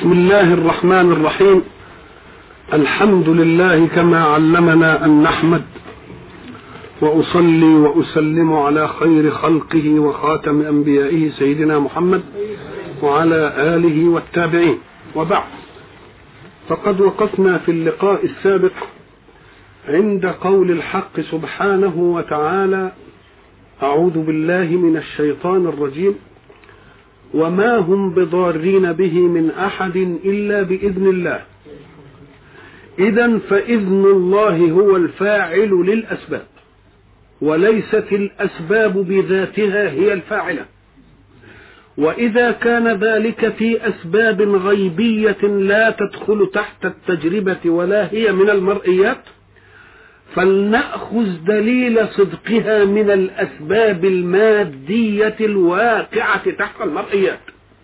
بسم الله الرحمن الرحيم. الحمد لله كما علمنا أن نحمد، وأصلي وأسلم على خير خلقه وخاتم أنبيائه سيدنا محمد وعلى آله والتابعين، وبعد. فقد وقفنا في اللقاء السابق عند قول الحق سبحانه وتعالى: أعوذ بالله من الشيطان الرجيم: وما هم بضارين به من أحد إلا بإذن الله. إذن فإذن الله هو الفاعل للأسباب، وليست الأسباب بذاتها هي الفاعلة. وإذا كان ذلك في أسباب غيبية لا تدخل تحت التجربة ولا هي من المرئيات، فلنأخذ دليل صدقها من الأسباب المادية الواقعة تحت المرئيات.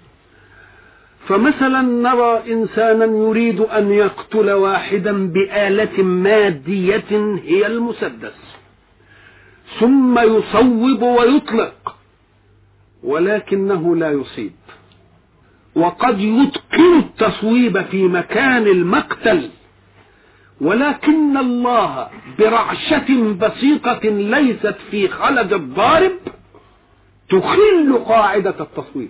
فمثلا نرى إنسانا يريد أن يقتل واحدا بآلة مادية هي المسدس، ثم يصوب ويطلق، ولكنه لا يصيب. وقد يتقن التصويب في مكان المقتل، ولكن الله برعشة بسيطة ليست في خلد الضارب تخل قاعدة التصويب،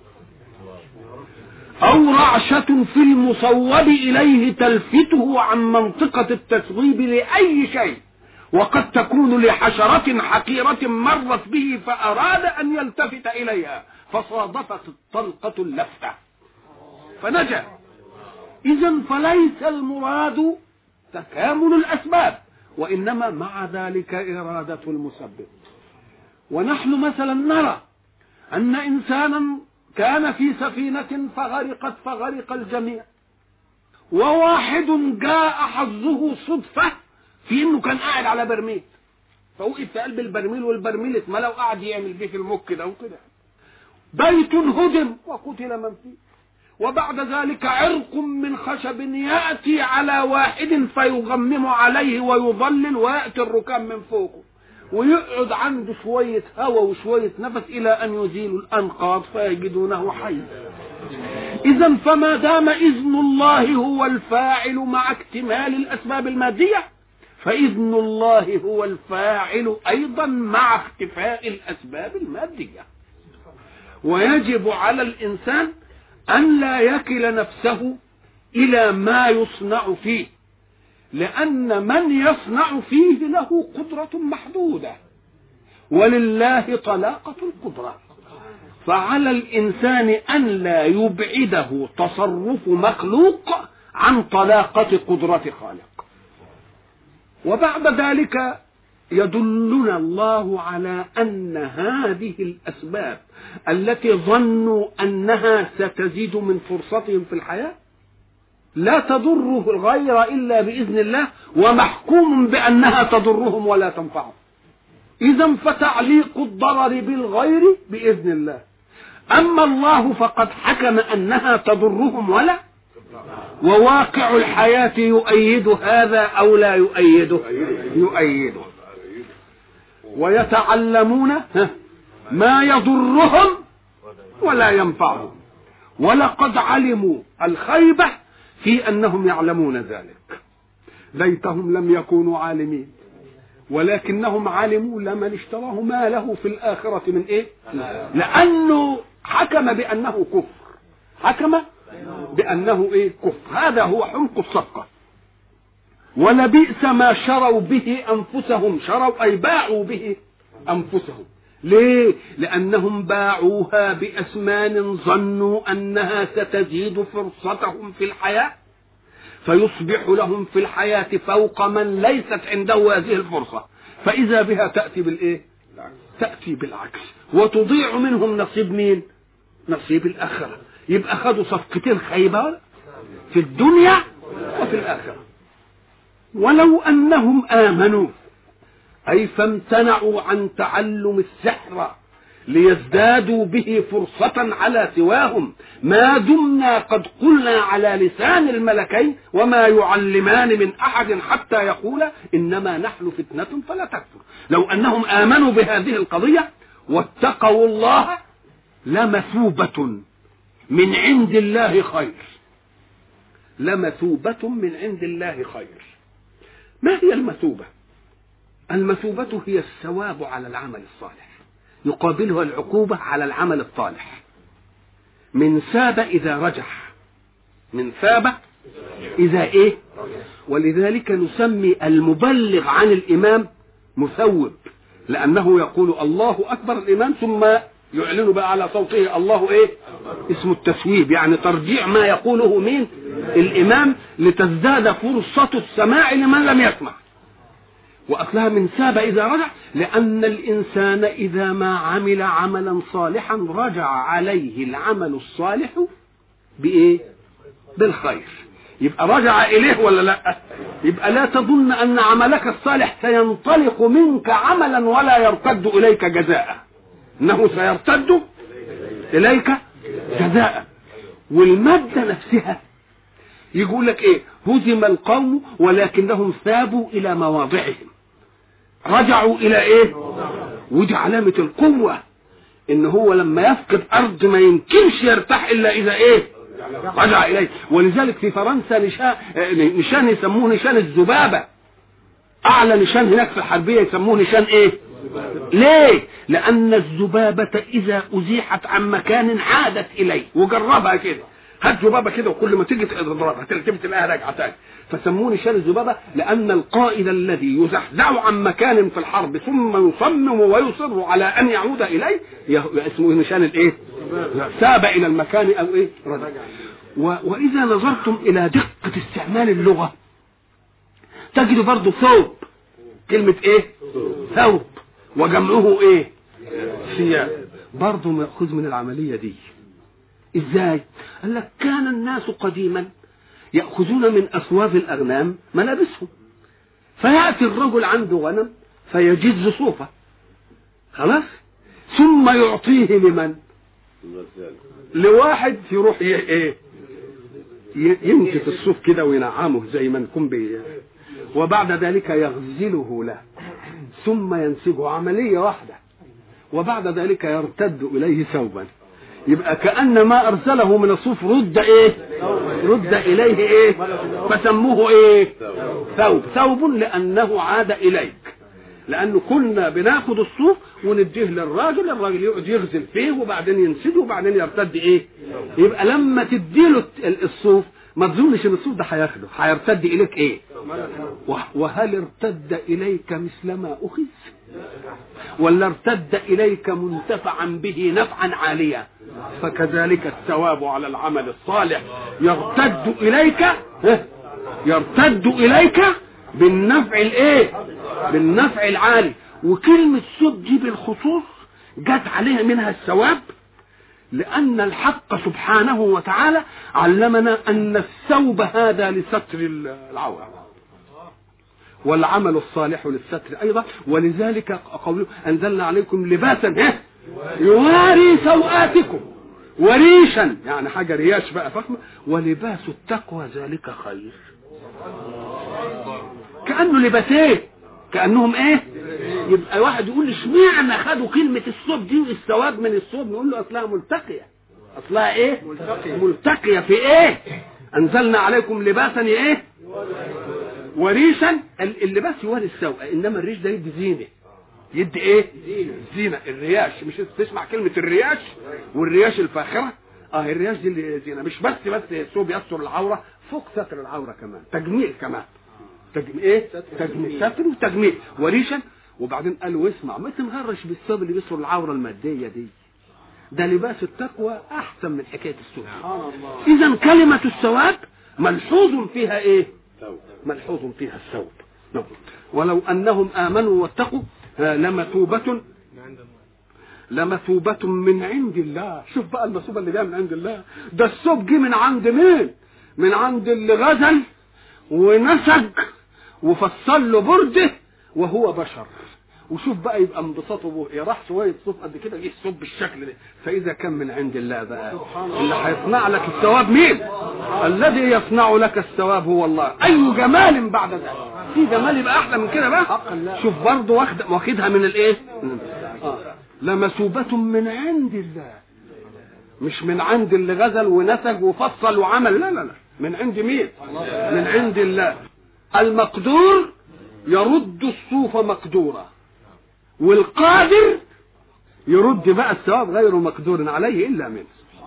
أو رعشة في المصوب إليه تلفته عن منطقة التصويب لأي شيء، وقد تكون لحشرة حقيرة مرت به فأراد أن يلتفت إليها فصادفت الطلقة اللفتة فنجا. إذن فليس المراد تكامل الأسباب، وإنما مع ذلك إرادة المسبب. ونحن مثلا نرى أن إنسانا كان في سفينة فغرق الجميع، وواحد جاء حظه صدفة في إنه كان قاعد على برميل، فوقف في قلب البرميل، والبرميل اتملى وقعد يعمل بيه في المك كده وكده. بيت هدم وقتل من فيه، وبعد ذلك عرق من خشب يأتي على واحد فيغمم عليه ويضلل، ويأتي الركام من فوقه ويقعد عنده شوية هواء وشوية نفس إلى أن يزيل الأنقاض فيجدونه حي. إذن فما دام إذن الله هو الفاعل مع اكتمال الأسباب المادية، فإذن الله هو الفاعل أيضا مع اختفاء الأسباب المادية. ويجب على الإنسان أن لا يكل نفسه إلى ما يصنع فيه، لأن من يصنع فيه له قدرة محدودة، ولله طلاقة القدرة. فعلى الإنسان أن لا يبعده تصرف مخلوق عن طلاقة قدرة خالق. وبعد ذلك يدلنا الله على أن هذه الأسباب التي ظنوا أنها ستزيد من فرصتهم في الحياة لا تضره الغير إلا بإذن الله، ومحكوم بأنها تضرهم ولا تنفعهم. إذن فتعليق الضرر بالغير بإذن الله، أما الله فقد حكم أنها تضرهم ولا، وواقع الحياة يؤيد هذا أو لا يؤيده؟ يؤيده. ويتعلمون ما يضرهم ولا ينفعهم، ولقد علموا الخيبة في أنهم يعلمون ذلك. ليتهم لم يكونوا عالمين، ولكنهم علموا لمن اشتراه ما له في الآخرة من إيه؟ لأنه حكم بأنه كفر، حكم بأنه إيه؟ كفر. هذا هو حمق الصفقة. ولبئس ما شروا به أنفسهم، شروا أي باعوا به أنفسهم. ليه؟ لأنهم باعوها بأثمان ظنوا أنها ستزيد فرصتهم في الحياة، فيصبح لهم في الحياة فوق من ليست عنده هذه الفرصة، فإذا بها تأتي بالإيه؟ تأتي بالعكس، وتضيع منهم نصيب مين؟ نصيب الآخرة. يبقى أخذوا صفقتين خيبة في الدنيا وفي الآخرة. ولو أنهم آمنوا، أي فامتنعوا عن تعلم السحر ليزدادوا به فرصة على سواهم، ما دمنا قد قلنا على لسان الملكين: وما يعلمان من أحد حتى يقولا إنما نحن فتنة فلا تكفر. لو أنهم آمنوا بهذه القضية واتقوا الله لمثوبة من عند الله خير. لمثوبة من عند الله خير. ما هي المثوبة؟ المثوبة هي الثواب على العمل الصالح، يقابلها العقوبة على العمل الطالح. من ثاب إذا رجح، من ثاب إذا إيه؟ ولذلك نسمي المبلغ عن الإمام مثوب، لأنه يقول الله أكبر الإمام ثم يعلن بقى على صوته الله إيه؟ اسم التثويب، يعني ترجيع ما يقوله مين؟ الإمام، لتزداد فرصة السماع لمن لم يسمع. وأصلها من ثاب إذا رجع، لأن الإنسان إذا ما عمل عملا صالحا رجع عليه العمل الصالح بإيه؟ بالخير. يبقى رجع إليه ولا لا؟ يبقى لا تظن أن عملك الصالح سينطلق منك عملا ولا يرتد إليك جزاء، إنه سيرتد إليك جزاء. والمادة نفسها يقول لك إيه؟ هزم القوم ولكنهم ثابوا إلى مواضعهم، رجعوا إلى إيه؟ ودي علامة القوة، إن هو لما يفقد أرض ما يمكنش يرتاح إلا إذا إيه؟ رجع إليه. ولذلك في فرنسا نشان يسموه نشان الذبابة، أعلى نشان هناك في الحربية يسموه نشان إيه؟ ليه؟ لأن الذبابة إذا أزيحت عن مكان عادت إليه. وجربها كده، هات ذبابة كده وكل ما تيجي تضربها تلاقيها راجعة تاني. فسموه نشان الذبابة لأن القائد الذي يزحزح عن مكان في الحرب ثم يصمم ويصر على أن يعود إليه اسمه نشان الإيه؟ ساب إلى المكان أو إيه؟ رجع. وإذا نظرتم إلى دقة استعمال اللغة تجد برضو ثوب، كلمة إيه؟ ثوب، وجمعه إيه؟ ثياب، برضو مأخوذ من العملية دي. إزاي؟ قال لك كان الناس قديما يأخذون من أثواب الأغنام ملابسهم، فيأتي الرجل عنده غنم فيجز صوفة، خلاص، ثم يعطيه لمن؟ لواحد يروح إيه؟ ينكت الصوف كده وينعمه زي ما نكون وبعد ذلك يغزله له ثم ينسجه، عملية واحدة، وبعد ذلك يرتد إليه ثوبا. يبقى كأن ما أرسله من الصوف رد إيه؟ رد إليه إيه؟ فسموه إيه؟ ثوب. ثوب لأنه عاد إليك، لأنه كنا بناخد الصوف ونديه للراجل، الراجل يقعد يغزل فيه وبعدين ينسجه وبعدين يرتد إيه؟ يبقى لما تديله الصوف ما تظنش ان الصوف ده هياخده، هيرتد اليك ايه؟ وهل ارتد اليك مثل ما اخذ؟ ولا ارتد اليك منتفعا به نفعا عاليا؟ فكذلك الثواب على العمل الصالح يرتد اليك بالنفع الايه؟ بالنفع العالي. وكلمه ثوب دي بالخصوص جت عليها منها الثواب، لأن الحق سبحانه وتعالى علمنا أن الثوب هذا لستر العورة، والعمل الصالح للستر أيضا. ولذلك قوله أنزلنا عليكم لباسا يواري سوآتكم وريشا، يعني حاجة رياش بقى فخمة، ولباس التقوى ذلك خير. كأنه لباسين، كأنهم ايه؟ يبقى واحد يقول اشمعنى خدوا كلمة الثوب دي والثواب من الثوب؟ نقول له اصلها ملتقية. اصلها ايه؟ ملتقية في ايه؟ انزلنا عليكم لباسا ايه؟ وريشا. اللباس يواري الثوب، انما الريش ده يدي زينة. يدي ايه؟ زينة. الرياش، مش تسمع كلمة الرياش والرياش الفاخرة؟ الرياش دي اللي زينة، مش بس الثوب يستر العورة، فوق ستر العورة كمان تجميل، كمان ايه؟ تجميل، ستر وتجميل وريشا. وبعدين قال واسمع، ما تنغرش بالثوب اللي بيستر العورة المادية دي، ده لباس التقوى احسن من حكاية الثوب. اذا كلمة الثواب ملحوظ فيها ايه؟ ملحوظ فيها الثوب. ولو انهم امنوا واتقوا لمثوبة من عند الله. شوف بقى المثوبة اللي جايه من عند الله، ده الثوب جه من عند مين؟ من عند اللي غزل ونسج وفصل له برده وهو بشر. وشوف بقى يبقى انبساطه به، راح شويه صوف قد كده جه الصوب بالشكل ده. فاذا كان من عند الله بقى، اللي هيصنع لك الثواب مين؟ الذي يصنع لك الثواب هو الله. اي جمال بعد ذلك، في جمال يبقى احلى من كده بقى؟ شوف برضه واخدها من الايه؟ لمثوبة من عند الله. مش من عند اللي غزل ونسج وفصل وعمل، لا لا لا، من عند مين؟ من عند الله. المقدور يرد الصوف مقدورا، والقادر يرد بقى الثواب غير مقدور عليه إلا منه.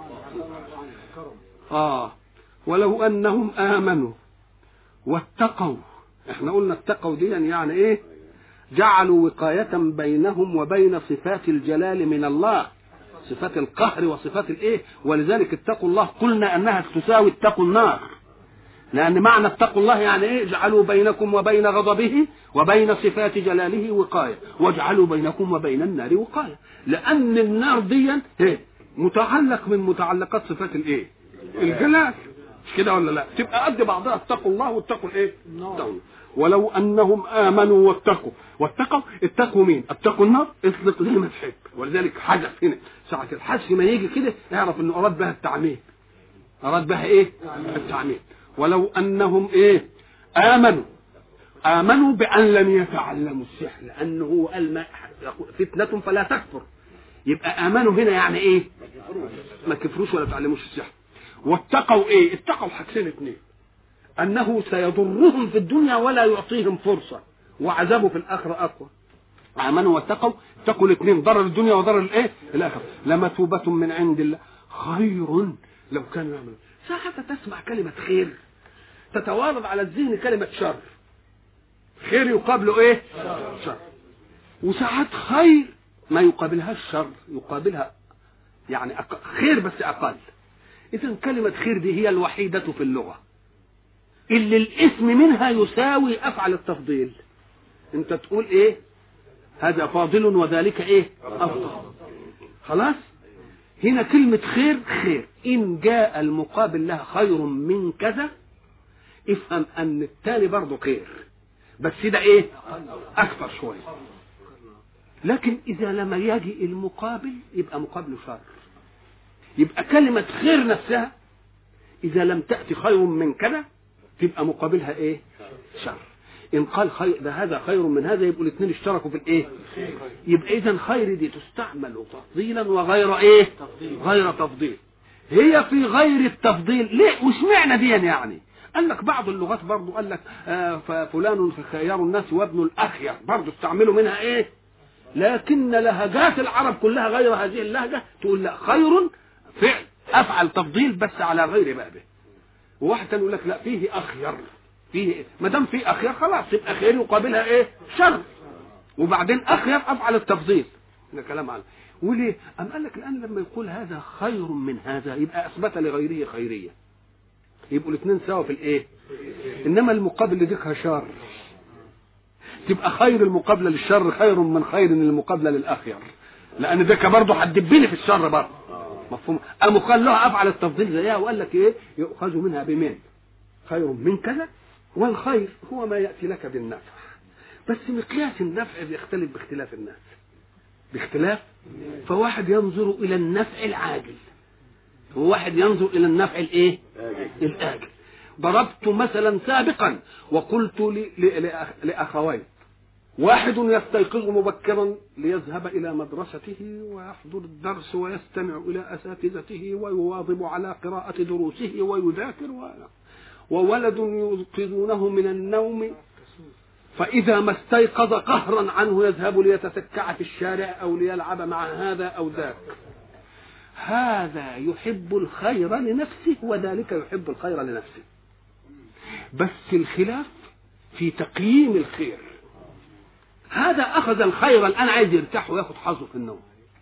ولو أنهم آمنوا واتقوا، احنا قلنا اتقوا دي يعني ايه؟ جعلوا وقاية بينهم وبين صفات الجلال من الله، صفات القهر وصفات الايه، ولذلك اتقوا الله قلنا انها تساوي اتقوا النار، لان معنى اتقوا الله يعني ايه؟ جعلوا بينكم وبين غضبه وبين صفات جلاله وقاية، واجعلوا بينكم وبين النار وقاية، لان النار دي متعلق من متعلقات صفات الايه؟ الجلال، مش كده ولا لا؟ تبقى قد بعضها اتقوا الله واتقوا الايه؟ النار. ولو انهم امنوا اتقوا مين؟ اتقوا النار، اطلق زي ما تحب، ولذلك حذف هنا ساعة الحذف ما يجي كده اعرف انه اراد بها التعميم، اراد بها ايه؟ التعميم. ولو انهم ايه؟ امنوا بان لم يتعلموا السحر، لانه هو قال فتنة فلا تكفر، يبقى امنوا هنا يعني ايه؟ ما كفروش ولا تعلموش السحر. واتقوا ايه؟ اتقوا حاجتين اتنين، انه سيضرهم في الدنيا ولا يعطيهم فرصة، وعذابه في الاخرة اقوى. امنوا واتقوا، اتقوا الاثنين، ضرر الدنيا وضرر الايه؟ الاخرة. لمثوبة من عند الله خير لو كانوا يعملون. ساعة تسمع كلمة خير تتوارد على الذهن كلمة شر، خير يقابله ايه؟ شر. وساعات خير ما يقابلها الشر، يقابلها يعني خير بس اقل. اذا كلمة خير دي هي الوحيدة في اللغة اللي الاسم منها يساوي افعل التفضيل. انت تقول ايه؟ هذا فاضل وذلك ايه؟ افضل. خلاص؟ هنا كلمة خير خير، ان جاء المقابل لها خير من كذا افهم ان التالي برضه خير، بس ده ايه؟ اكثر شوية. لكن اذا لم يجي المقابل يبقى مقابله شر. يبقى كلمة خير نفسها اذا لم تأتي خير من كذا تبقى مقابلها ايه؟ شر. ان قال خير ده هذا خير من هذا يبقوا الاثنين اشتركوا في الايه؟ يبقى اذا خير دي تستعمل تفضيلا وغير ايه؟ غير تفضيل. هي في غير التفضيل ليه؟ وش معنى دي يعني؟ قال لك بعض اللغات برضو قال لك فلان خيار الناس وابن الاخير، برضو استعملوا منها ايه؟ لكن لهجات العرب كلها غير هذه اللهجة تقول لا، خير فعل افعل تفضيل بس على غير بابه. وواحد يقول لك لا فيه اخير، فيه ما دام فيه اخير خلاص يبقى خير يقابلها ايه؟ شر. وبعدين اخير افعل التفضيل، ده كلام عنه. وليه؟ ام قال لك الان لما يقول هذا خير من هذا يبقى اثبت لغيره خيريه، يبقوا الاثنين سوا في الايه؟ انما المقابل اللي ديكها شر تبقى خير المقابله للشر خير من خير المقابله للاخير، لان ده برضه هتدبني في الشر برضه. مفهوم؟ قاموا قال له افعل التفضيل زيها وقال لك ايه؟ يؤخذ منها بمن؟ خير من كذا. والخير هو ما ياتي لك بالنفع، بس مقياس النفع بيختلف باختلاف الناس، باختلاف. فواحد ينظر الى النفع العاجل وواحد ينظر الى النفع الايه؟ الاجل. ضربت مثلا سابقا وقلت لاخوين، واحد يستيقظ مبكرا ليذهب إلى مدرسته ويحضر الدرس ويستمع إلى أساتذته ويواظب على قراءة دروسه ويذاكر، وولد يوقظونه من النوم فإذا ما استيقظ قهرا عنه يذهب ليتسكع في الشارع أو ليلعب مع هذا أو ذاك. هذا يحب الخير لنفسه وذلك يحب الخير لنفسه، بس الخلاف في تقييم الخير. هذا أخذ الخير الآن عايز يرتاح وياخد حظه في النوم،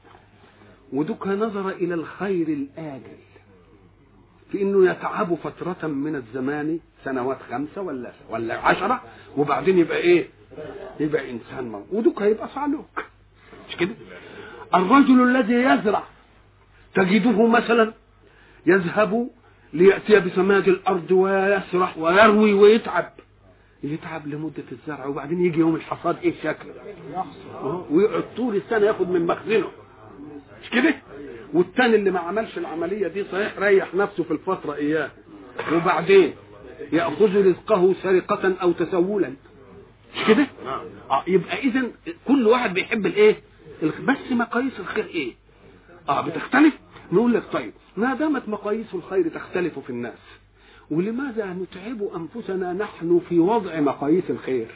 ودك نظر إلى الخير الآجل في إنه يتعب فترة من الزمان، سنوات 5 ولا 10، وبعدين يبقى إيه؟ يبقى إنسان موت، ودك هيبقى صعلوك، مش كده؟ الرجل الذي يزرع تجده مثلا يذهب ليأتي بسماد الأرض ويسرح ويروي ويتعب لمدة الزرع، وبعدين يجي يوم الحصاد ايه شكله؟ ويقعد طول السنة ياخد من مخزنه، مش كده؟ والتاني اللي ما عملش العملية دي صحيح ريح نفسه في الفترة اياه، وبعدين يأخذ رزقه سرقة او تسولا، مش كده؟ يبقى اذا كل واحد بيحب الايه؟ بس مقاييس الخير ايه؟ بتختلف. نقول لك طيب ما دامت مقاييس الخير تختلف في الناس، ولماذا نتعب أنفسنا نحن في وضع مقاييس الخير؟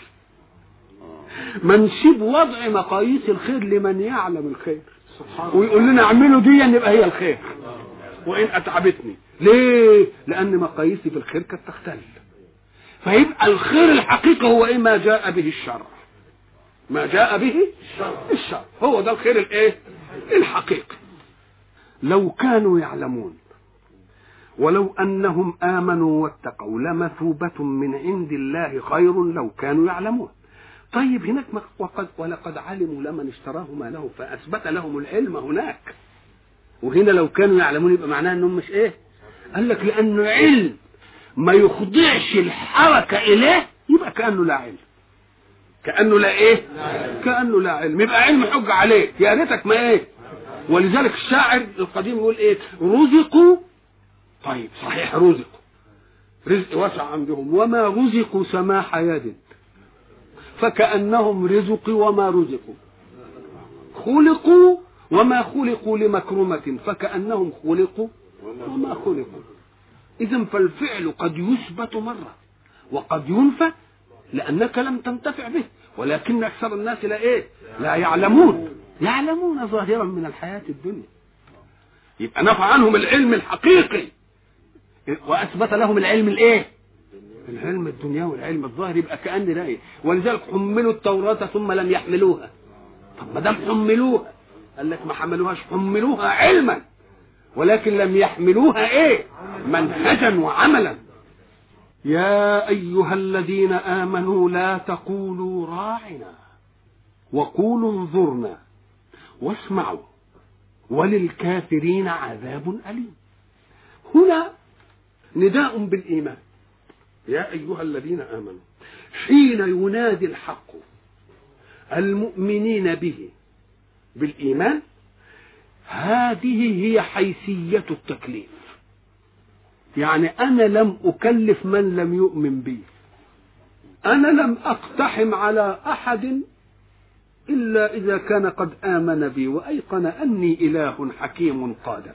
ما نسيب وضع مقاييس الخير لمن يعلم الخير ويقول لنا اعملوا دي يبقى هي الخير وإن أتعبتني. ليه؟ لأن مقاييسي في الخير كانت تختلف. فيبقى الخير الحقيقي هو إيه؟ ما جاء به الشرع، ما جاء به الشرع هو ده الخير الايه الحقيقي. لو كانوا يعلمون ولو أنهم آمنوا واتقوا لمثوبة من عند الله خير لو كانوا يعلمون. طيب هناك ولقد علموا لمن اشتراه ما له فأثبت لهم العلم هناك، وهنا لو كانوا يعلمون يبقى معناه انهم مش ايه؟ قال لك لأنه علم ما يخضعش الحركة إليه يبقى كأنه لا علم، كأنه لا ايه؟ كأنه لا علم، يبقى علم حجة عليك يا ريتك ما ايه. ولذلك الشاعر القديم يقول ايه؟ رزقوا، طيب صحيح رزقوا، رزق واسع عندهم، وما رزقوا سماح يد فكأنهم رزقوا وما رزقوا، خلقوا وما خلقوا لمكرمة فكأنهم خلقوا وما خلقوا. إذن فالفعل قد يثبت مرة وقد ينفى لأنك لم تنتفع به، ولكن أكثر الناس لا إيه؟ لا يعلمون، يعلمون ظاهرا من الحياة الدنيا. يبقى نفع عنهم العلم الحقيقي وأثبت لهم العلم الإيه؟ العلم الدنيا والعلم الظاهر، يبقى كأن لا إيه. ولذلك حملوا التوراة ثم لم يحملوها. طب ما دام حملوها، قال لك ما حملوهاش، حملوها علما ولكن لم يحملوها إيه؟ منهجا وعملا. يا أيها الذين آمنوا لا تقولوا راعنا وقولوا انظرنا واسمعوا وللكافرين عذاب أليم. هنا نداء بالإيمان، يا أيها الذين آمنوا، حين ينادي الحق المؤمنين به بالإيمان هذه هي حيثية التكليف. يعني أنا لم أكلف من لم يؤمن بي، أنا لم أقتحم على أحد إلا إذا كان قد آمن بي وأيقن أني إله حكيم قادر.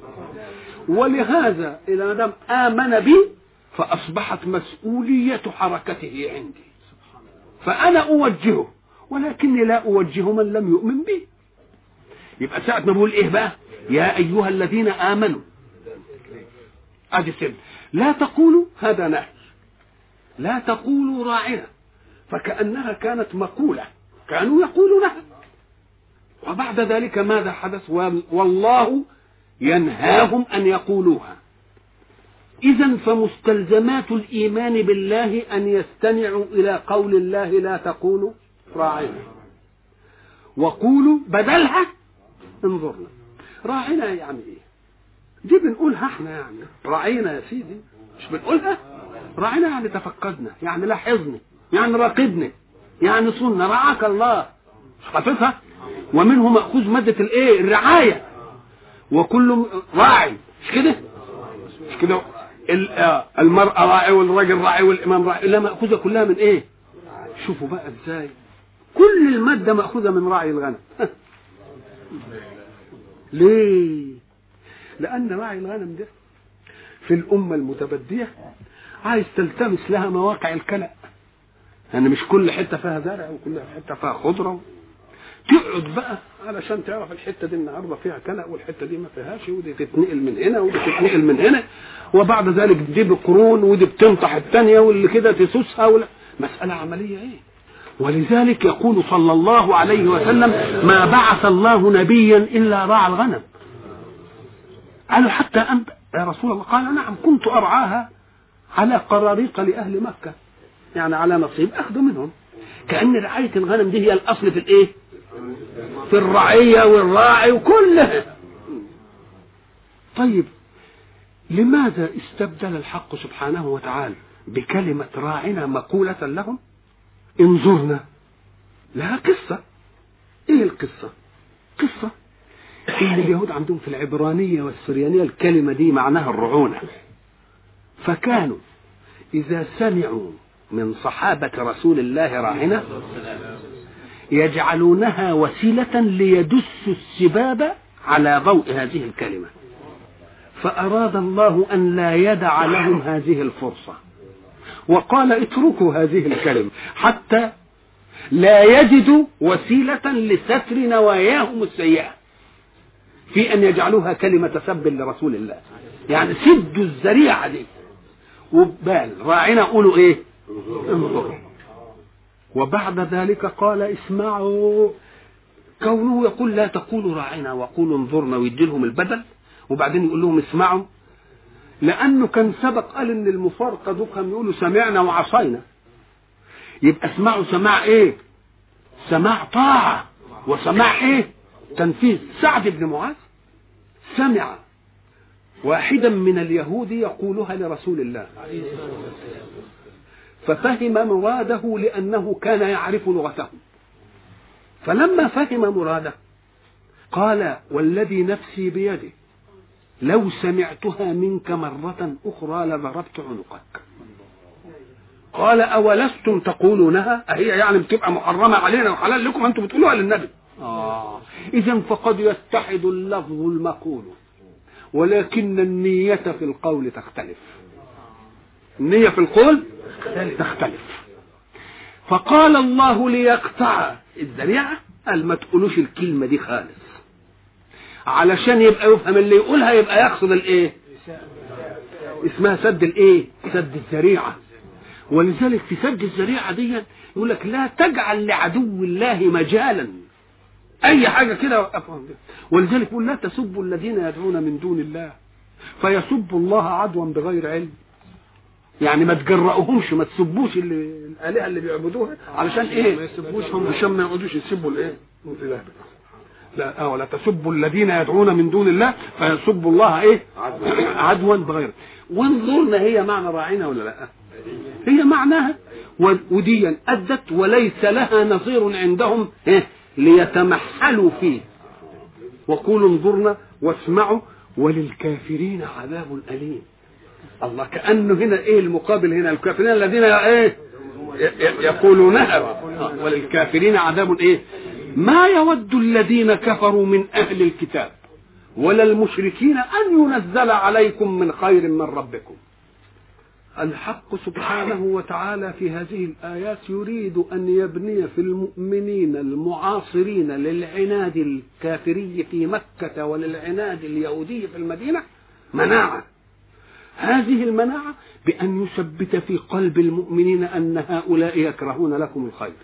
ولهذا إذا ما دام آمن بي فأصبحت مسؤولية حركته عندي، فأنا أوجهه ولكني لا أوجه من لم يؤمن بي. يبقى ساعة ما بقول إيه بقى؟ يا أيها الذين آمنوا، أدي سن لا تقولوا، هذا نهي، لا تقولوا راعنا، فكأنها كانت مقولة كانوا يقولونها، وبعد ذلك ماذا حدث؟ والله ينهاهم أن يقولوها. إذن فمستلزمات الإيمان بالله أن يستمعوا إلى قول الله لا تقولوا راعنا وقولوا بدلها انظرنا. راعنا يعني إيه؟ دي بنقولها احنا، يعني راعينا يا سيدي، مش بنقولها راعينا يعني تفقدنا، يعني لاحظنا، يعني راقبنا، يعني صننا، رعاك الله، مش حافظها؟ ومنه مأخوذ مادة الايه؟ الرعاية، وكل راعي، مش كده؟ مش كده؟ المرأة راعي والراجل راعي والإمام راعي، لا مأخوذة كلها من ايه؟ شوفوا بقى ازاي كل المادة مأخوذة من راعي الغنم. ليه؟ لأن راعي الغنم ده في الأمة المتبدية عايز تلتمس لها مواقع الكلأ، يعني مش كل حتة فيها زرع وكل حتة فيها خضرة، تقعد بقى علشان تعرف الحتة دي النهارده فيها كلأ والحتة دي ما فيهاش، ودي تتنقل من هنا ودي تتنقل من هنا، وبعد ذلك دي بقرون ودي بتنطح الثانية واللي كده تسوسها، ولا مسألة عملية ايه. ولذلك يقول صلى الله عليه وسلم ما بعث الله نبيا إلا راعى الغنم. قالوا حتى أنت يا رسول الله؟ قال نعم، كنت أرعاها على قراريق لأهل مكة، يعني على نصيب أخذ منهم، كأن رعاية الغنم دي هي الأصل في الإيه؟ في الرعية والراعي وكلها. طيب لماذا استبدل الحق سبحانه وتعالى بكلمة راعنا مقولة لهم؟ انظرنا لها قصة. ايه القصة؟ قصة ان اليهود عندهم في العبرانية والسريانية الكلمة دي معناها الرعونة، فكانوا اذا سمعوا من صحابة رسول الله راعنا يجعلونها وسيلة ليدسوا السباب على ضوء هذه الكلمة. فأراد الله أن لا يدع لهم هذه الفرصة، وقال اتركوا هذه الكلمة حتى لا يجدوا وسيلة لستر نواياهم السيئة في أن يجعلوها كلمة سب لرسول الله. يعني سدوا الذريعة دي، وبال راعنا قولوا ايه؟ انظروا. وبعد ذلك قال اسمعوا. كونه يقول لا تقولوا راعنا وقولوا انظرنا ويدي لهم البدل، وبعدين يقول لهم اسمعوا، لأنه كان سبق قال ان المفارقة دول كانوا يقولوا سمعنا وعصينا. يبقى اسمعوا سماع ايه؟ سماع طاعة، وسماع ايه؟ تنفيذ. سعد بن معاذ سمع واحدا من اليهود يقولها لرسول الله ففهم مراده لأنه كان يعرف لغته، فلما فهم مراده قال والذي نفسي بيده لو سمعتها منك مرة أخرى لضربت عنقك. قال أولستم تقولونها؟ أهي يعني بتبقى محرمة علينا وحلال لكم أنتم بتقولوها للنبي؟ إذن فقد يتحد اللفظ المقول، ولكن النية في القول تختلف. النية في القول تختلف. فقال الله ليقطع الذريعة قال ما تقولوش الكلمة دي خالص، علشان يبقى يفهم اللي يقولها يبقى يقصد الايه؟ اسمها سد الايه؟ سد الذريعة. ولذلك في سد الذريعة دي يقول لك لا تجعل لعدو الله مجالا، اي حاجة كده افهم. ولذلك يقول لا تسبوا الذين يدعون من دون الله فيسبوا الله عدوا بغير علم. يعني ما تجرؤهمش، ما تسبوش الآلهة اللي بيعبدوها علشان ايه؟ ما يسبوشهم عشان ما يقعدوش يسبوا الايه؟ لا ولا تسبوا الذين يدعون من دون الله فيسبوا الله ايه؟ عدوا بغير. وانظرنا هي معنى راعينا ولا لا؟ هي معناها وديا أدت وليس لها نظير عندهم إيه؟ ليتمحلوا فيه. وقولوا انظرنا واسمعوا وللكافرين عذاب أليم. الله، كأنه هنا ايه المقابل؟ هنا الكافرين الذين ايه يقولونها، وللكافرين عذاب ايه. ما يود الذين كفروا من أهل الكتاب ولا المشركين أن ينزل عليكم من خير من ربكم. الحق سبحانه وتعالى في هذه الآيات يريد أن يبني في المؤمنين المعاصرين للعناد الكافري في مكة وللعناد اليهودي في المدينة مناعة. هذه المناعة بأن يثبت في قلب المؤمنين أن هؤلاء يكرهون لكم الخير،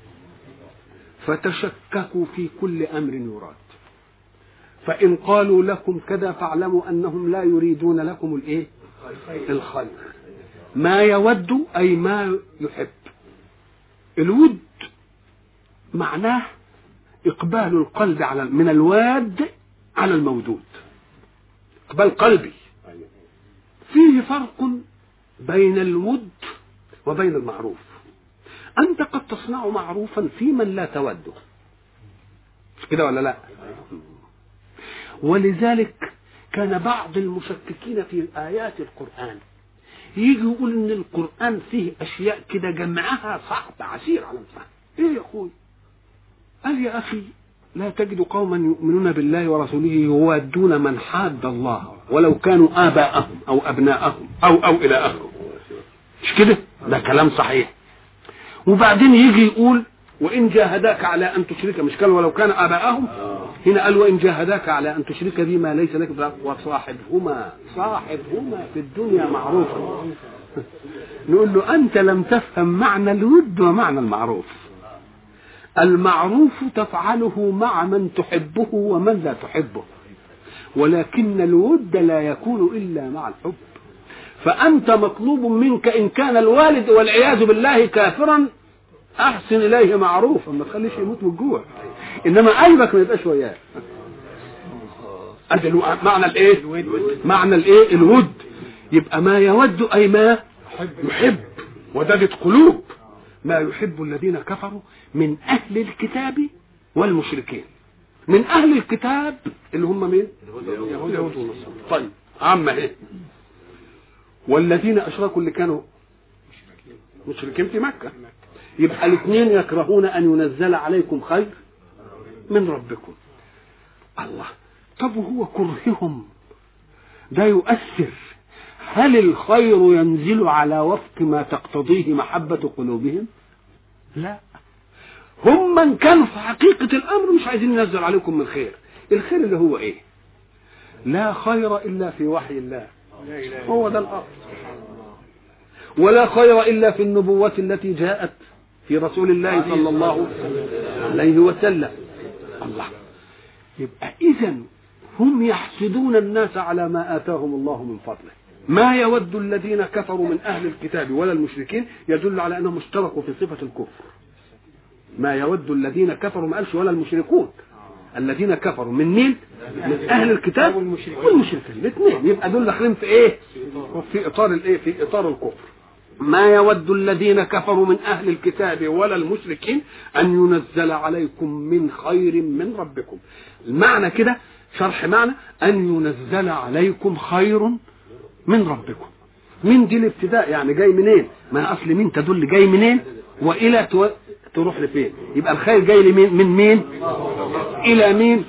فتشككوا في كل أمر يراد. فإن قالوا لكم كذا فاعلموا أنهم لا يريدون لكم الإيه؟ الخير. ما يود أي ما يحب. الود معناه إقبال القلب على من الواد على المودود، إقبال قلبي. فيه فرق بين الود وبين المعروف. أنت قد تصنع معروفا في من لا توده، كده ولا لا؟ ولذلك كان بعض المشككين في آيات القرآن يجي يقول ان القرآن فيه اشياء كده جمعها صعب عسير على الفهم. ايه يا اخوي؟ قال يا اخي لا تجد قوما يؤمنون بالله ورسوله يوادون من حاد الله ولو كانوا آباءهم او ابناءهم او الى اخره. مش كده؟ ده كلام صحيح. وبعدين يجي يقول وان جاهداك على ان تشرك، مش قال ولو كان آباءهم؟ هنا قال وإن جاهداك على أن تشرك بما ليس لك وصاحبهما في الدنيا معروفا. نقول له أنت لم تفهم معنى الود ومعنى المعروف. المعروف تفعله مع من تحبه ومن لا تحبه، ولكن الود لا يكون إلا مع الحب. فأنت مطلوب منك إن كان الوالد والعياذ بالله كافرا أحسن إليه معروفا، ما تخليش يموت من الجوع، إنما قلبك ما يبقاش وياه. أدي معنى الإيه؟ معنى الإيه؟ الود. يبقى ما يود أي ما يحب، ودادت قلوب. ما يحب الذين كفروا من أهل الكتاب والمشركين. من أهل الكتاب اللي هم مين؟ يهود ونصارى. طيب عامة إيه؟ والذين أشركوا اللي كانوا مشركين في مكة. يبقى الاثنين يكرهون أن ينزل عليكم خير من ربكم. الله، طب هو كرههم ده يؤثر. هل الخير ينزل على وفق ما تقتضيه محبة قلوبهم؟ لا، هم من كانوا في حقيقة الأمر مش عايزين ينزل عليكم من خير. الخير اللي هو إيه؟ لا خير إلا في وحي الله، هو ده الأصل. ولا خير إلا في النبوة التي جاءت في رسول الله صلى الله عليه وسلم. الله، يبقى إذن هم يحسدون الناس على ما آتاهم الله من فضله. ما يود الذين كفروا من أهل الكتاب ولا المشركين يدل على أنهم اشتركوا في صفة الكفر. ما يود الذين كفروا، ما قالش ولا المشركون، الذين كفروا من مين؟ من أهل الكتاب والمشركين الاثنين، يبقى دول داخلين في إيه؟ في إطار الإيه؟ في إطار الكفر. ما يود الذين كفروا من أهل الكتاب ولا المشركين أن ينزل عليكم من خير من ربكم. المعنى كده شرح معنى أن ينزل عليكم خير من ربكم. من دي الابتداء، يعني جاي منين؟ ما أصل مين تدل جاي منين وإلى تروح لفين. يبقى الخير جاي لمين؟ من مين إلى مين؟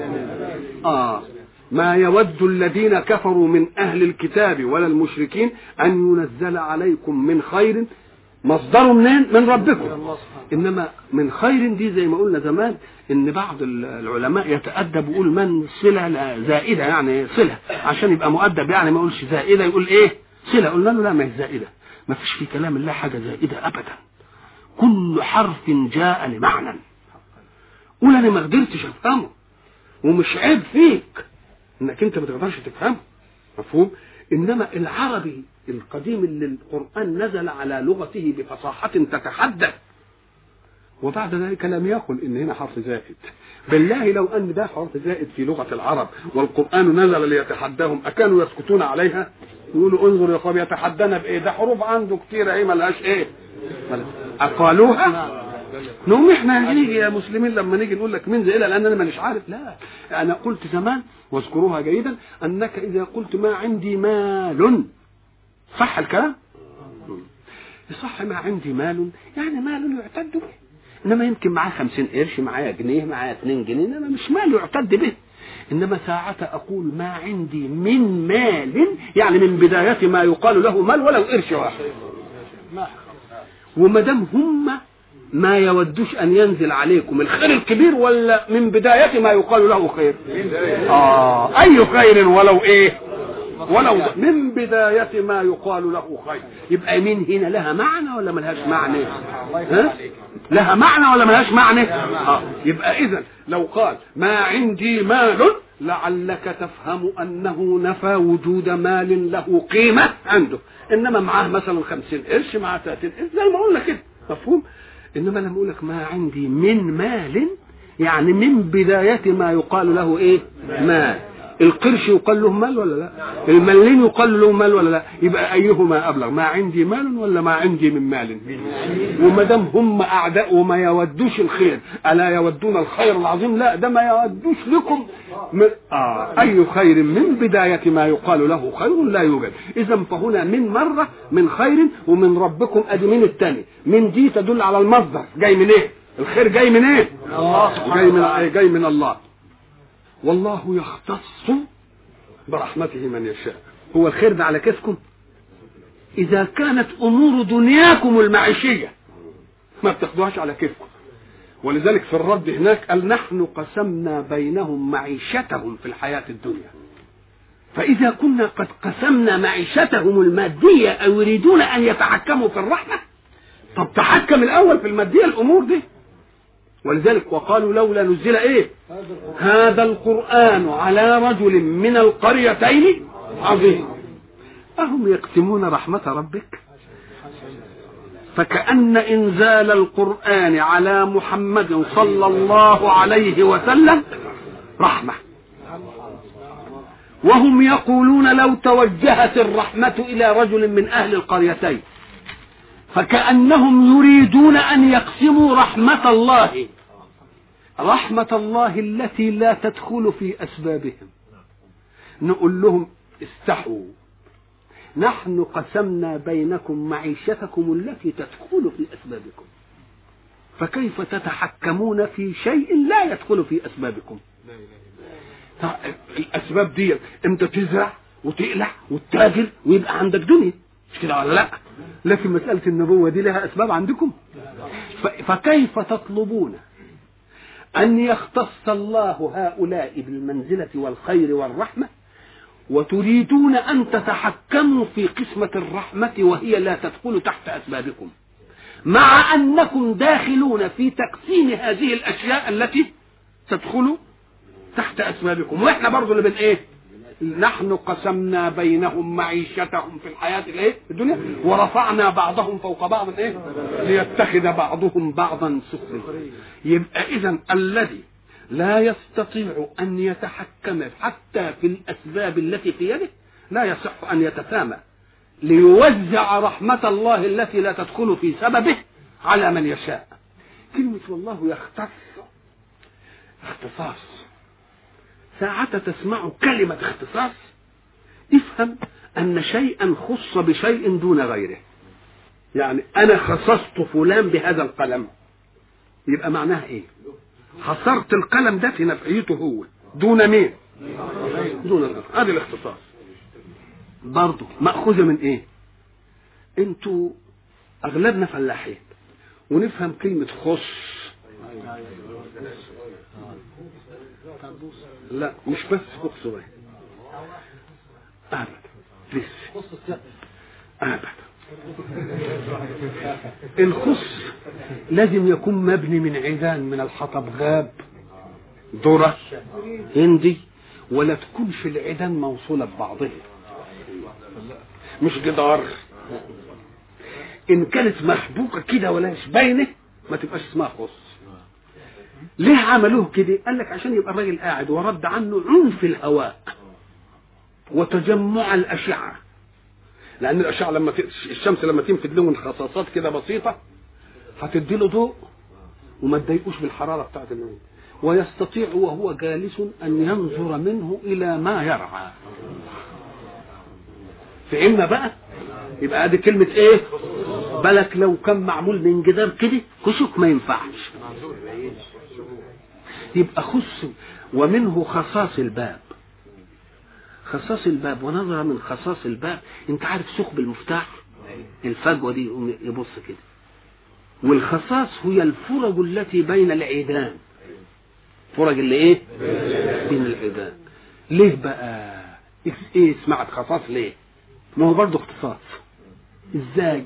ما يود الذين كفروا من أهل الكتاب ولا المشركين أن ينزل عليكم من خير. مصدره منين؟ من ربكم. إنما من خير دي زي ما قلنا زمان إن بعض العلماء يتأدب ويقول من صلة زائدة، يعني صلة عشان يبقى مؤدب، يعني ما يقولش زائدة، يقول إيه؟ صلة. قلنا له لا، ما هي زائدة، ما فيش في كلام الله حاجة زائدة أبدا. كل حرف جاء لمعنى. قول أنا ما قدرتش أفهمه، ومش عيب فيك انك انت ما تقدرش تفهمه، مفهوم؟ انما العربي القديم اللي القرآن نزل على لغته بفصاحة تتحدث، وبعد ذلك لم يقل ان هنا حرف زائد. بالله لو ان ده حرف زائد في لغة العرب والقرآن نزل ليتحداهم أكانوا يسكتون عليها؟ يقولوا انظر يا اخوان يتحدانا بايه؟ ده حروف عنده كتير ايه ملهاش ايه؟ اقالوها. نقوم احنا نيجي يا مسلمين لما نيجي نقول لك من زائلة لان انا مانيش عارف. لا، انا قلت زمان واذكروها جيدا انك اذا قلت ما عندي مال، صح الكلام؟ صح، ما عندي مال يعني مال يعتد به، انما يمكن معاه 50 قرش، معايا جنيه، معايا 2 جنيه، انما مش مال يعتد به. انما ساعة اقول ما عندي من مال، يعني من بداية ما يقال له مال ولو قرش واحد. وما دام هم ما يودوش ان ينزل عليكم الخير الكبير، ولا من بداية ما يقال له خير؟ اي خير ولو ايه؟ ولو من بداية ما يقال له خير. يبقى مين هنا لها معنى ولا ملهاش معنى؟ لها معنى ولا ملهاش معنى؟ يبقى اذا لو قال ما عندي مال لعلك تفهم انه نفى وجود مال له قيمة عنده، انما معاه مثلا 50 قرش، معاه 30 قرش، زي ما قلنا كده، مفهوم؟ انما لما اقول لك ما عندي من مال، يعني من بداية ما يقال له ايه؟ مال. القرش يقال له مال ولا لا؟ الملين يقال له مال ولا لا؟ يبقى ايهما ابلغ، ما عندي مال ولا ما عندي من مال؟ وما دام هم اعداء وما يودوش الخير، الا يودون الخير العظيم؟ لا، ده ما يودوش لكم اي خير من بداية ما يقال له خير لا يوجد. اذا فهنا من مرة من خير ومن ربكم، ادي من الثاني، من دي تدل على المصدر، جاي من ايه؟ الخير جاي من ايه؟ جاي من الله. والله يختص برحمته من يشاء. هو الخير ده على كيفكم؟ إذا كانت أمور دنياكم المعيشية ما بتاخدوهاش على كيفكم. ولذلك في الرد هناك قال نحن قسمنا بينهم معيشتهم في الحياة الدنيا. فإذا كنا قد قسمنا معيشتهم المادية أو يريدون أن يتحكموا في الرحمة، طب تحكم الأول في المادية الأمور دي. ولذلك وقالوا لولا نزل ايه هذا القرآن على رجل من القريتين عظيم. أهم يقسمون رحمة ربك؟ فكأن إنزال القرآن على محمد صلى الله عليه وسلم رحمة، وهم يقولون لو توجهت الرحمة إلى رجل من أهل القريتين، فكأنهم يريدون أن يقسموا رحمة الله، رحمة الله التي لا تدخل في أسبابهم. نقول لهم استحوا، نحن قسمنا بينكم معيشتكم التي تدخل في أسبابكم، فكيف تتحكمون في شيء لا يدخل في أسبابكم؟ الأسباب دي امتى تزرع وتقلع وتتاجر ويبقى عندك دنيا، مش كده ولا لا؟ لكن مسألة النبوة دي لها أسباب عندكم. فكيف تطلبون أن يختص الله هؤلاء بالمنزلة والخير والرحمة وتريدون أن تتحكموا في قسمة الرحمة وهي لا تدخل تحت أسبابكم، مع أنكم داخلون في تقسيم هذه الأشياء التي تدخل تحت أسبابكم. وإحنا برضو اللي إيه؟ نحن قسمنا بينهم معيشتهم في الحياة الإيه؟ الدنيا ورفعنا بعضهم فوق بعض إيه؟ ليتخذ بعضهم بعضا سخريا. يبقى إذن الذي لا يستطيع أن يتحكم حتى في الأسباب التي في يده لا يصح أن يتسامى ليوزع رحمة الله التي لا تدخل في سببه على من يشاء. كلمة والله يختص اختصاص، ساعة تسمع كلمة اختصاص افهم أن شيئا خص بشيء دون غيره. يعني أنا خصصت فلان بهذا القلم، يبقى معناها إيه؟ حصرت القلم ده في نفعيته هو دون مين؟ دون الآخر. هذا الاختصاص برضه مأخوذة من إيه؟ أنتوا أغلبنا فلاحين ونفهم كلمة خص. لا مش بس خص واحد أبدا، لسه أبدا. الخص لازم يكون مبني من عيدان من الحطب، غاب، ذرة، هندي، ولا تكونش العيدان موصولة ببعضها، مش جدار. إن كانت محبوكة كده ولا مش باينة ما تبقاش اسمها خص. ليه عملوه كده؟ قال لك عشان يبقى الراجل قاعد ورد عنه عنف الهواء وتجمع الأشعة، لأن الأشعة لما الشمس لما تنفذ لهم خصاصات كده بسيطة هتدي له ضوء وما تضايقوش بالحرارة بتاعت النوم، ويستطيع وهو جالس أن ينظر منه إلى ما يرعى. فهمنا بقى؟ يبقى هذه كلمة إيه؟ بالك لو كان معمول من جدار كده كشك ما ينفعش. يبقى خص. ومنه خصاص الباب، خصاص الباب ونظرة من خصاص الباب. انت عارف ثقب المفتاح الفجوة دي يبص كده، والخصاص هي الفرج التي بين العيدان، فرج اللي ايه بين العيدان. ليه بقى ايه اسمعت خصاص؟ ليه؟ ما هو برضه اختصاص. ازاي؟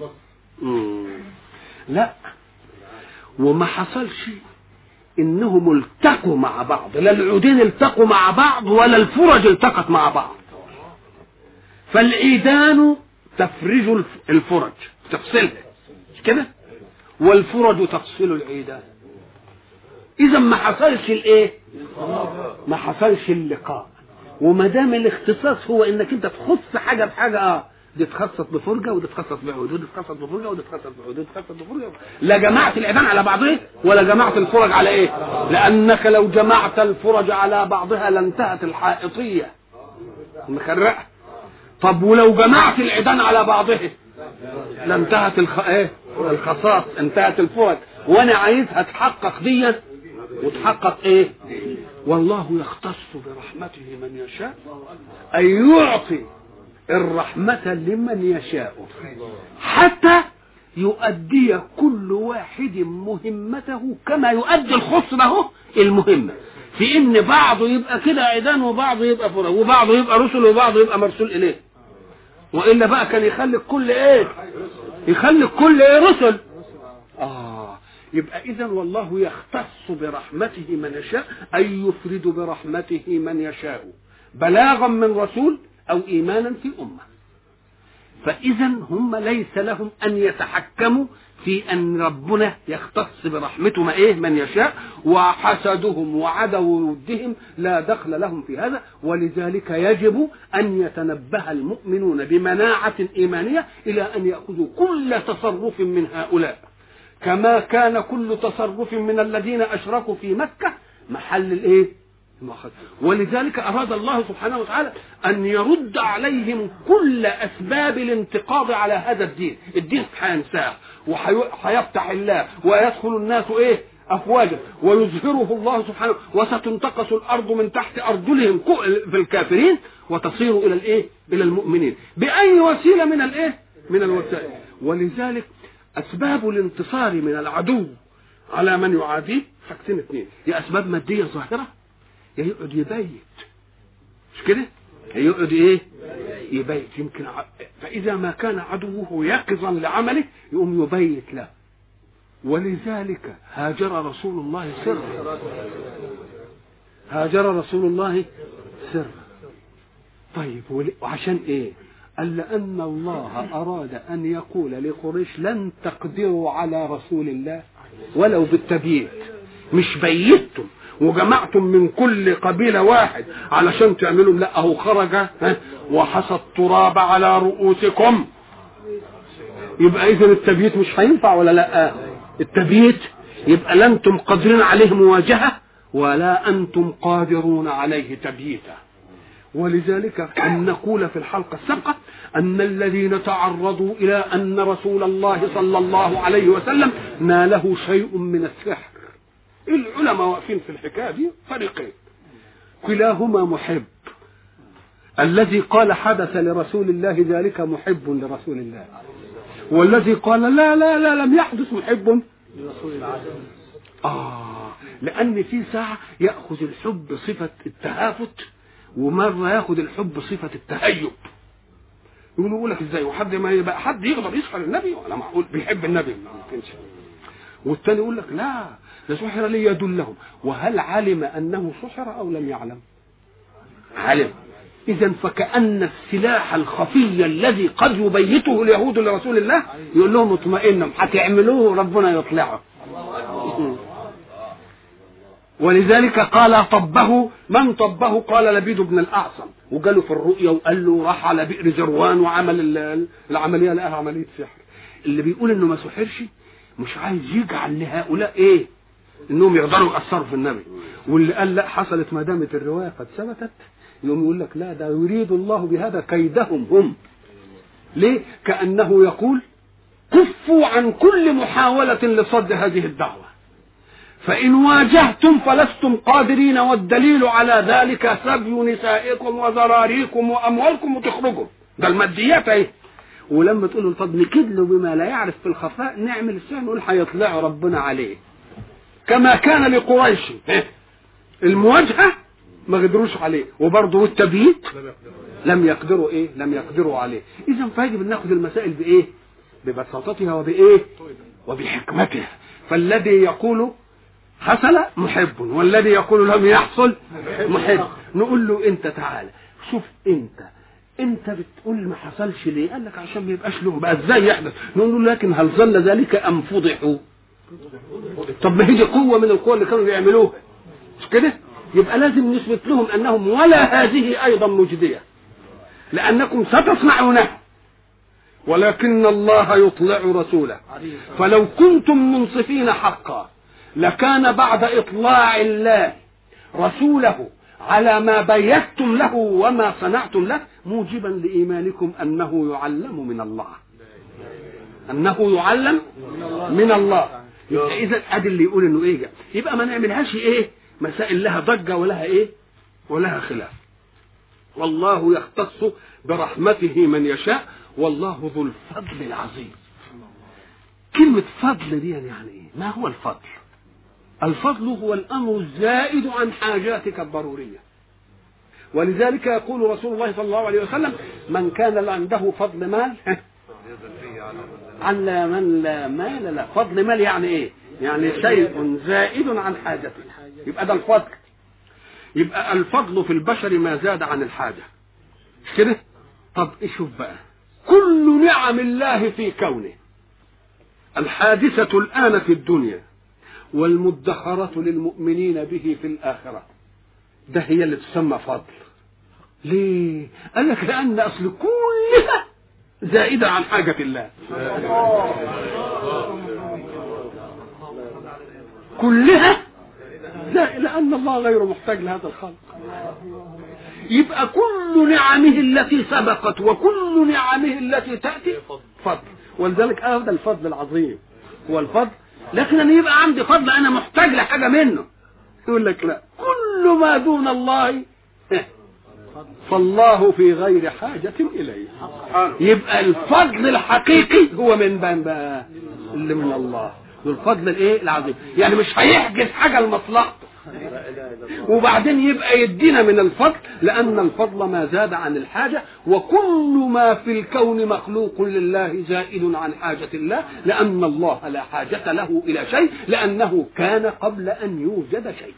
لا، وما حصلش انهم التقوا مع بعض، لا العودين التقوا مع بعض ولا الفرج التقت مع بعض. فالعيدان تفرج الفرج تفصلها كده، والفرج تفصل العيدان. اذا ما حصلش الايه؟ ما حصلش اللقاء. وما دام الاختصاص هو انك انت تخص حاجه بحاجه، دي تخصص بفرجه ودي تخصص بعود ودي تخصص بفرجه ودي تخصص بعود ودي تخصص بفرجه، لا جمعت العيدان على بعضها ولا جمعت الفرج على ايه؟ لانك لو جمعت الفرج على بعضها لانتهت الحائطيه مخرقه. طب ولو جمعت العيدان على بعضها لانتهت الخصاص، انتهت الفرج. وانا عايزها تحقق دي وتحقق ايه؟ والله يختص برحمته من يشاء، أن يعطي الرحمة لمن يشاء حتى يؤدي كل واحد مهمته كما يؤدي الخص له المهمة، في ان بعضه يبقى كده عيدان وبعضه يبقى فرج وبعضه يبقى رسل وبعضه يبقى مرسول اليه. وإلا بقى كان يخلي كل ايه؟ يخلي كل ايه؟ رسل. يبقى إذن والله يختص برحمته من يشاء، أي يفرد برحمته من يشاء بلاغا من رسول أو إيمانا في أمة. فإذا هم ليس لهم أن يتحكموا في أن ربنا يختص برحمته من يشاء، وحسدهم وعدو ودهم لا دخل لهم في هذا. ولذلك يجب أن يتنبه المؤمنون بمناعة إيمانية إلى أن يأخذوا كل تصرف من هؤلاء، كما كان كل تصرف من الذين أشركوا في مكة محل الايه؟ ولذلك أراد الله سبحانه وتعالى أن يرد عليهم كل أسباب الانتقاض على هذا الدين. الدين هينساه وهيفتح الله ويدخل الناس أفواجا ويظهره الله سبحانه، وستنتقص الأرض من تحت أرجلهم في الكافرين وتصير إلى الإيه؟ إلى المؤمنين بأي وسيلة من الإيه؟ من الوسائل. ولذلك أسباب الانتصار من العدو على من يعاديه حاجتين اثنين، يا أسباب مادية ظاهرة يا يقعد يبيت، مش كده؟ يقعد إيه؟ يبيت. يمكن فإذا ما كان عدوه يقظا لعمله يقوم يبيت له. ولذلك هاجر رسول الله سرا، هاجر رسول الله سرا. طيب وعشان ايه؟ قال لأن الله أراد أن يقول لقريش لن تقدروا على رسول الله ولو بالتبييت، مش بيتم وجمعتم من كل قبيلة واحد علشان تعملوا، لا هو خرج وحصى التراب على رؤوسكم. يبقى إذن التبييت مش هينفع ولا لا؟ التبييت يبقى لا انتم قادرين عليه مواجهة ولا أنتم قادرون عليه تبييتا. ولذلك أن نقول في الحلقة السابقة أن الذين تعرضوا إلى أن رسول الله صلى الله عليه وسلم ناله شيء من السحر، العلماء واقفين في الحكاية دي فريقين، كلاهما محب. الذي قال حدث لرسول الله ذلك محب لرسول الله، والذي قال لا لا لا لم يحدث محب لرسول الله. لأن في ساعة يأخذ الحب صفة التهافت، ومرة ياخد الحب صفة التهيب. يقول لك ازاي وحد ما يبقى حد يقدر يسحر النبي ولا معقول بيحب النبي؟ ما يمكنش. والتاني يقول لك لا ده سحر ليدلهم. وهل علم أنه سحر أو لم يعلم؟ علم. إذا فكأن السلاح الخفي الذي قد يبيته اليهود لرسول الله يقول لهم اطمئنوا هتعملوه ربنا يطلعه. ولذلك قال طبه من طبه؟ قال لبيد بن الأعصم، وقالوا في الرؤيا وقال له راح على بئر جروان وعمل العملية لقاها عملية سحر. اللي بيقول انه ما سحرش مش عايز يجعل لهؤلاء ايه؟ انهم يقدروا يأثروا في النبي. واللي قال لا حصلت ما دامت الرواية قد ثبتت يقوم يقول لك لا ده يريد الله بهذا كيدهم هم. ليه؟ كأنه يقول كفوا عن كل محاولة لصد هذه الدعوة، فإن واجهتم فلستم قادرين، والدليل على ذلك سبي نسائكم وذراريكم وأموالكم وتخرجوا، ده الماديات اهي. ولما تقولوا طب نكدله بما لا يعرف في الخفاء نعمل السحر، نقول هيطلعوا ربنا عليه كما كان لقريش المواجهة ما قدروش عليه، وبرضه التبييت لم يقدروا ايه؟ لم يقدروا عليه. اذا فيجب ان ناخذ المسائل بايه؟ ببساطتها وبايه؟ وبحكمتها. فالذي يقول حصل محب والذي يقول لم يحصل محب، نقول له انت تعالى شوف انت بتقول ما حصلش ليه؟ قال لك عشان ما يبقاش لهم بقى ازاي يحدث. نقول له لكن هل ظل ذلك ام فضحوا؟ طب ما هي دي قوه من القوى اللي كانوا بيعملوها، مش كده؟ يبقى لازم نثبت لهم انهم ولا هذه ايضا مجديه، لانكم ستصنعونها ولكن الله يطلع رسوله. فلو كنتم منصفين حقا لكان بعد اطلاع الله رسوله على ما بيتم له وما صنعتم له موجبا لإيمانكم أنه يعلم من الله، أنه يعلم من الله. يبقى إذا أدي اللي يقول إنه إيه، يبقى ما نعملهاش إيه مسائل لها ضجة ولها إيه ولها خلاف. والله يختص برحمته من يشاء والله ذو الفضل العظيم. كلمة فضل دي يعني إيه؟ ما هو الفضل؟ الفضل هو الأمر الزائد عن حاجاتك الضرورية. ولذلك يقول رسول الله صلى الله عليه وسلم من كان عنده فضل مال على من لا مال لا. فضل مال يعني ايه؟ يعني شيء زائد عن حاجته، يبقى ده الفضل. يبقى الفضل في البشر ما زاد عن الحاجة، مش كده؟ طب شوف بقى كل نعم الله في كونه الحادثة الآن في الدنيا والمدخرة للمؤمنين به في الآخرة، ده هي اللي تسمى فضل. ليه؟ قال لك لأن أصل كلها زائدة عن حاجة الله، كلها لا، لأن الله غير محتاج لهذا الخلق. يبقى كل نعمه التي سبقت وكل نعمه التي تأتي فضل. ولذلك هذا الفضل العظيم هو الفضل لكن أنا يبقى عندي فضل أنا محتاج لحاجة منه، يقول لك لا، كل ما دون الله فالله في غير حاجة إليه. يبقى الفضل الحقيقي هو من بقى اللي من الله، والفضل الايه العظيم، يعني مش هيحجز حاجة لمصلحته، وبعدين يبقى يدينا من الفضل، لأن الفضل ما زاد عن الحاجة، وكل ما في الكون مخلوق لله زائد عن حاجة الله، لأن الله لا حاجة له إلى شيء، لأنه كان قبل أن يوجد شيء،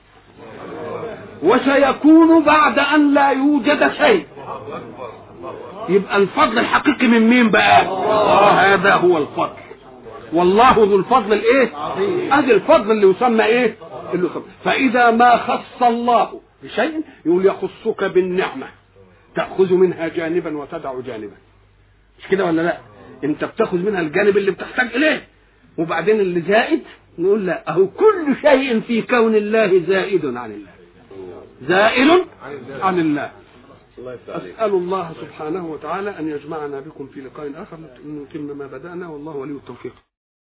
وسيكون بعد أن لا يوجد شيء. يبقى الفضل الحقيقي من مين بقى؟ هذا هو الفضل، والله ذو الفضل الايه؟ ادي الفضل اللي يسمى ايه؟ اللي يسمى. فاذا ما خص الله بشيء يقول يخصك بالنعمه، تاخذ منها جانبا وتدع جانبا، مش كده ولا لا؟ انت بتاخذ منها الجانب اللي بتحتاج اليه، وبعدين اللي زائد نقول لا، اهو كل شيء في كون الله زائد عن الله، زائل عن الله. أسأل الله سبحانه وتعالى أن يجمعنا بكم في لقاء آخر نتم ما بدأنا، والله ولي التوفيق.